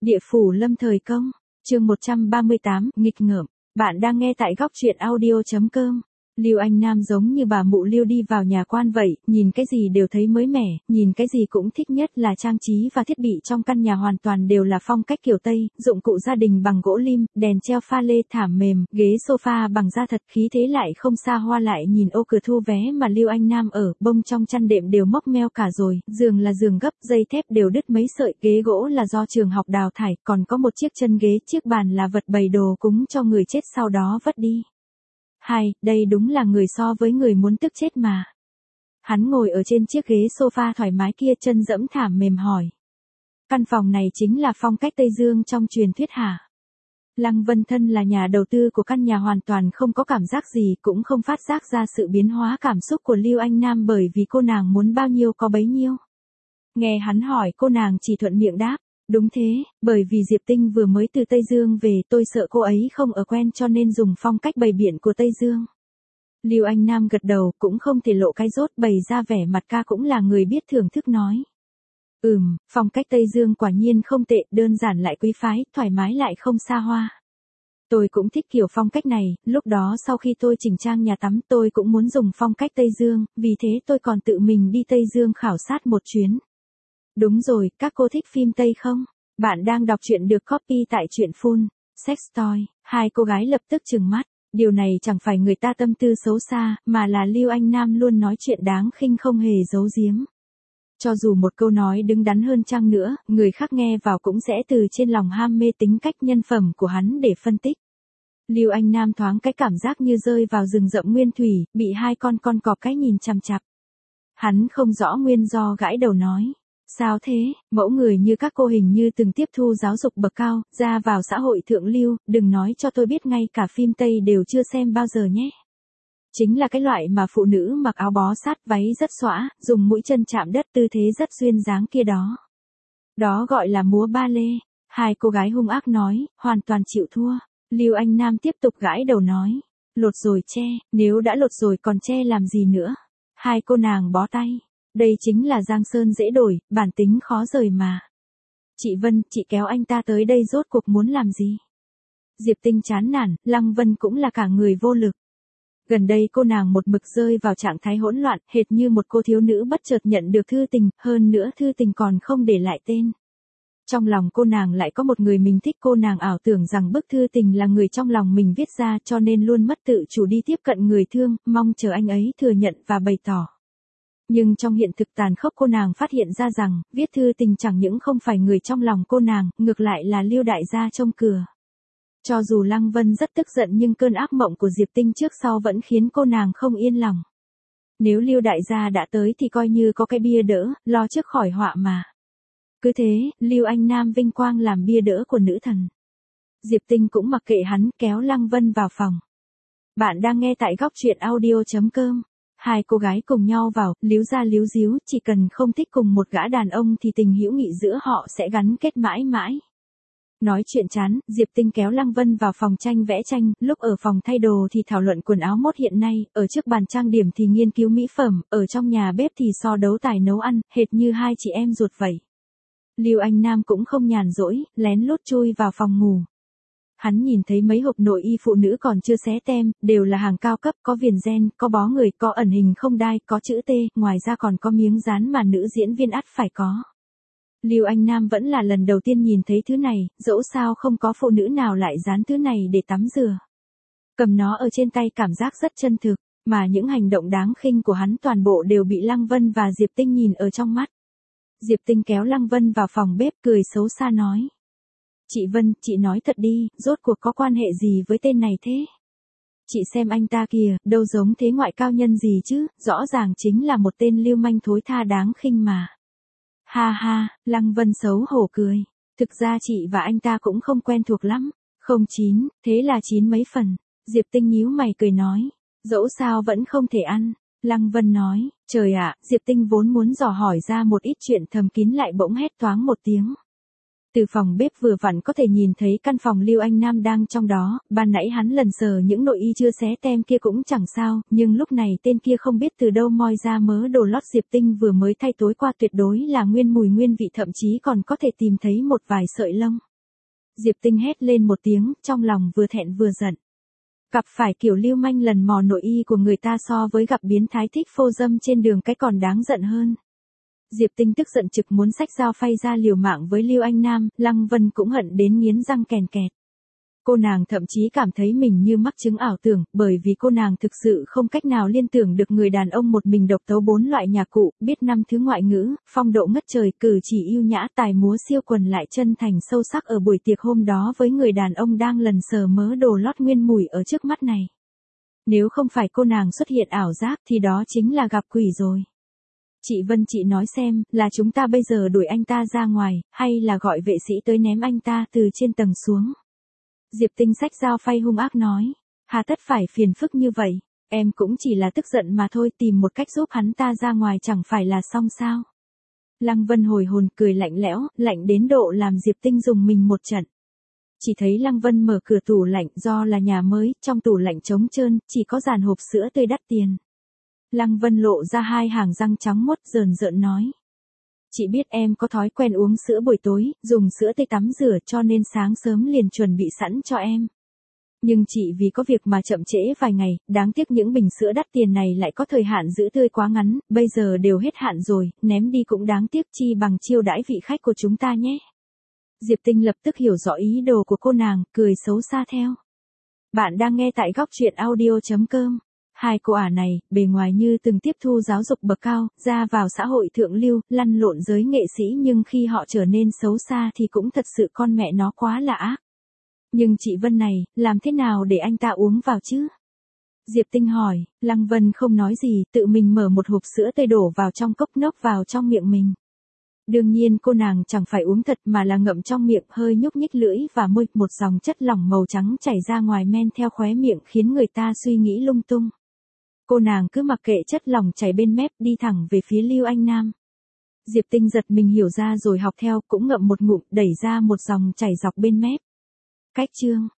Địa phủ lâm thời công, chương 138, nghịch ngợm. Bạn đang nghe tại góc truyện audio.com. Lưu Anh Nam giống như bà mụ Lưu đi vào nhà quan vậy, nhìn cái gì đều thấy mới mẻ, nhìn cái gì cũng thích, nhất là trang trí và thiết bị trong căn nhà hoàn toàn đều là phong cách kiểu Tây, dụng cụ gia đình bằng gỗ lim, đèn treo pha lê, thảm mềm, ghế sofa bằng da thật, khí thế lại không xa hoa. Lại nhìn ô cửa thu vé mà Lưu Anh Nam ở, bông trong chăn đệm đều mốc meo cả rồi, giường là giường gấp, dây thép đều đứt mấy sợi, ghế gỗ là do trường học đào thải, còn có một chiếc chân ghế, chiếc bàn là vật bày đồ cúng cho người chết sau đó vất đi. Đây đúng là người so với người muốn tức chết mà. Hắn ngồi ở trên chiếc ghế sofa thoải mái kia, chân dẫm thảm mềm hỏi. Căn phòng này chính là phong cách Tây Dương trong truyền thuyết hả? Lăng Vân thân là nhà đầu tư của căn nhà hoàn toàn không có cảm giác gì, cũng không phát giác ra sự biến hóa cảm xúc của Lưu Anh Nam, bởi vì cô nàng muốn bao nhiêu có bấy nhiêu. Nghe hắn hỏi, cô nàng chỉ thuận miệng đáp. Đúng thế, bởi vì Diệp Tinh vừa mới từ Tây Dương về, tôi sợ cô ấy không ở quen cho nên dùng phong cách bày biện của Tây Dương. Lưu Anh Nam gật đầu, cũng không thể lộ cái dốt, bày ra vẻ mặt ca cũng là người biết thưởng thức nói. Phong cách Tây Dương quả nhiên không tệ, đơn giản lại quý phái, thoải mái lại không xa hoa. Tôi cũng thích kiểu phong cách này, lúc đó sau khi tôi chỉnh trang nhà tắm tôi cũng muốn dùng phong cách Tây Dương, vì thế tôi còn tự mình đi Tây Dương khảo sát một chuyến. Đúng rồi, các cô thích phim Tây không? Bạn đang đọc truyện được copy tại truyện full, sex toy. Hai cô gái lập tức trừng mắt, điều này chẳng phải người ta tâm tư xấu xa, mà là Lưu Anh Nam luôn nói chuyện đáng khinh không hề giấu giếm. Cho dù một câu nói đứng đắn hơn chăng nữa, người khác nghe vào cũng sẽ từ trên lòng ham mê tính cách nhân phẩm của hắn để phân tích. Lưu Anh Nam thoáng cái cảm giác như rơi vào rừng rậm nguyên thủy, bị hai con cọp cái nhìn chằm chằm. Hắn không rõ nguyên do, gãi đầu nói. Sao thế, mẫu người như các cô hình như từng tiếp thu giáo dục bậc cao, ra vào xã hội thượng lưu, đừng nói cho tôi biết ngay cả phim Tây đều chưa xem bao giờ nhé. Chính là cái loại mà phụ nữ mặc áo bó sát, váy rất xõa, dùng mũi chân chạm đất, tư thế rất duyên dáng kia đó. Đó gọi là múa ba lê. Hai cô gái hung ác nói, hoàn toàn chịu thua. Lưu Anh Nam tiếp tục gãi đầu nói. Lột rồi che, nếu đã lột rồi còn che làm gì nữa. Hai cô nàng bó tay. Đây chính là Giang Sơn dễ đổi, bản tính khó rời mà. Chị Vân, chị kéo anh ta tới đây rốt cuộc muốn làm gì? Diệp Tinh chán nản, Lăng Vân cũng là cả người vô lực. Gần đây cô nàng một mực rơi vào trạng thái hỗn loạn, hệt như một cô thiếu nữ bất chợt nhận được thư tình, hơn nữa thư tình còn không để lại tên. Trong lòng cô nàng lại có một người mình thích, cô nàng ảo tưởng rằng bức thư tình là người trong lòng mình viết ra, cho nên luôn mất tự chủ đi tiếp cận người thương, mong chờ anh ấy thừa nhận và bày tỏ. Nhưng trong hiện thực tàn khốc, cô nàng phát hiện ra rằng, viết thư tình chẳng những không phải người trong lòng cô nàng, ngược lại là Lưu đại gia trông cửa. Cho dù Lăng Vân rất tức giận nhưng cơn ác mộng của Diệp Tinh trước sau vẫn khiến cô nàng không yên lòng. Nếu Lưu đại gia đã tới thì coi như có cái bia đỡ, lo trước khỏi họa mà. Cứ thế, Lưu Anh Nam vinh quang làm bia đỡ của nữ thần. Diệp Tinh cũng mặc kệ hắn, kéo Lăng Vân vào phòng. Bạn đang nghe tại góc truyện audio.com. Hai cô gái cùng nhau vào, líu ra líu díu, chỉ cần không thích cùng một gã đàn ông thì tình hữu nghị giữa họ sẽ gắn kết mãi mãi. Nói chuyện chán, Diệp Tinh kéo Lăng Vân vào phòng tranh vẽ tranh, lúc ở phòng thay đồ thì thảo luận quần áo mốt hiện nay, ở trước bàn trang điểm thì nghiên cứu mỹ phẩm, ở trong nhà bếp thì so đấu tài nấu ăn, hệt như hai chị em ruột vậy. Lưu Anh Nam cũng không nhàn rỗi, lén lút chui vào phòng ngủ. Hắn nhìn thấy mấy hộp nội y phụ nữ còn chưa xé tem, đều là hàng cao cấp, có viền gen, có bó người, có ẩn hình không đai, có chữ T, ngoài ra còn có miếng dán mà nữ diễn viên ắt phải có. Lưu Anh Nam vẫn là lần đầu tiên nhìn thấy thứ này, dẫu sao không có phụ nữ nào lại dán thứ này để tắm rửa. Cầm nó ở trên tay cảm giác rất chân thực, mà những hành động đáng khinh của hắn toàn bộ đều bị Lăng Vân và Diệp Tinh nhìn ở trong mắt. Diệp Tinh kéo Lăng Vân vào phòng bếp, cười xấu xa nói. Chị Vân, chị nói thật đi, rốt cuộc có quan hệ gì với tên này thế? Chị xem anh ta kìa, đâu giống thế ngoại cao nhân gì chứ, rõ ràng chính là một tên lưu manh thối tha đáng khinh mà. Ha ha, Lăng Vân xấu hổ cười. Thực ra chị và anh ta cũng không quen thuộc lắm. Không chín, thế là chín mấy phần. Diệp Tinh nhíu mày cười nói. Dẫu sao vẫn không thể ăn. Lăng Vân nói, trời ạ, Diệp Tinh vốn muốn dò hỏi ra một ít chuyện thầm kín lại bỗng hét toáng một tiếng. Từ phòng bếp vừa vặn có thể nhìn thấy căn phòng Lưu Anh Nam đang trong đó, ban nãy hắn lần sờ những nội y chưa xé tem kia cũng chẳng sao, nhưng lúc này tên kia không biết từ đâu moi ra mớ đồ lót Diệp Tinh vừa mới thay tối qua, tuyệt đối là nguyên mùi nguyên vị, thậm chí còn có thể tìm thấy một vài sợi lông. Diệp Tinh hét lên một tiếng, trong lòng vừa thẹn vừa giận. Gặp phải kiểu lưu manh lần mò nội y của người ta so với gặp biến thái thích phô dâm trên đường cái còn đáng giận hơn. Diệp Tinh tức giận trực muốn xách dao phay ra liều mạng với Lưu Anh Nam, Lăng Vân cũng hận đến nghiến răng kèn kẹt. Cô nàng thậm chí cảm thấy mình như mắc chứng ảo tưởng, bởi vì cô nàng thực sự không cách nào liên tưởng được người đàn ông một mình độc tấu 4 loại nhạc cụ, biết 5 thứ ngoại ngữ, phong độ ngất trời, cử chỉ yêu nhã, tài múa siêu quần lại chân thành sâu sắc ở buổi tiệc hôm đó với người đàn ông đang lần sờ mớ đồ lót nguyên mùi ở trước mắt này. Nếu không phải cô nàng xuất hiện ảo giác thì đó chính là gặp quỷ rồi. Chị Vân, chị nói xem, là chúng ta bây giờ đuổi anh ta ra ngoài, hay là gọi vệ sĩ tới ném anh ta từ trên tầng xuống? Diệp Tinh xách dao phay hung ác nói. Hà tất phải phiền phức như vậy, em cũng chỉ là tức giận mà thôi, tìm một cách giúp hắn ta ra ngoài chẳng phải là xong sao? Lăng Vân hồi hồn cười lạnh lẽo, lạnh đến độ làm Diệp Tinh rùng mình một trận. Chỉ thấy Lăng Vân mở cửa tủ lạnh, do là nhà mới, trong tủ lạnh trống trơn, chỉ có dàn hộp sữa tươi đắt tiền. Lăng Vân lộ ra 2 hàng răng trắng muốt rờn rợn nói. Chị biết em có thói quen uống sữa buổi tối, dùng sữa tươi tắm rửa cho nên sáng sớm liền chuẩn bị sẵn cho em. Nhưng chị vì có việc mà chậm trễ vài ngày, đáng tiếc những bình sữa đắt tiền này lại có thời hạn giữ tươi quá ngắn, bây giờ đều hết hạn rồi, ném đi cũng đáng tiếc, chi bằng chiêu đãi vị khách của chúng ta nhé. Diệp Tinh lập tức hiểu rõ ý đồ của cô nàng, cười xấu xa theo. Bạn đang nghe tại góc truyện audio.com. Hai cô ả này, bề ngoài như từng tiếp thu giáo dục bậc cao, ra vào xã hội thượng lưu, lăn lộn giới nghệ sĩ, nhưng khi họ trở nên xấu xa thì cũng thật sự con mẹ nó quá là ác. Nhưng chị Vân này, làm thế nào để anh ta uống vào chứ? Diệp Tinh hỏi, Lăng Vân không nói gì, tự mình mở một hộp sữa tươi đổ vào trong cốc, nốc vào trong miệng mình. Đương nhiên cô nàng chẳng phải uống thật mà là ngậm trong miệng, hơi nhúc nhích lưỡi và môi, một dòng chất lỏng màu trắng chảy ra ngoài men theo khóe miệng khiến người ta suy nghĩ lung tung. Cô nàng cứ mặc kệ chất lỏng chảy bên mép, đi thẳng về phía Lưu Anh Nam. Diệp Tinh giật mình hiểu ra rồi học theo, cũng ngậm một ngụm, đẩy ra một dòng chảy dọc bên mép. Cách chương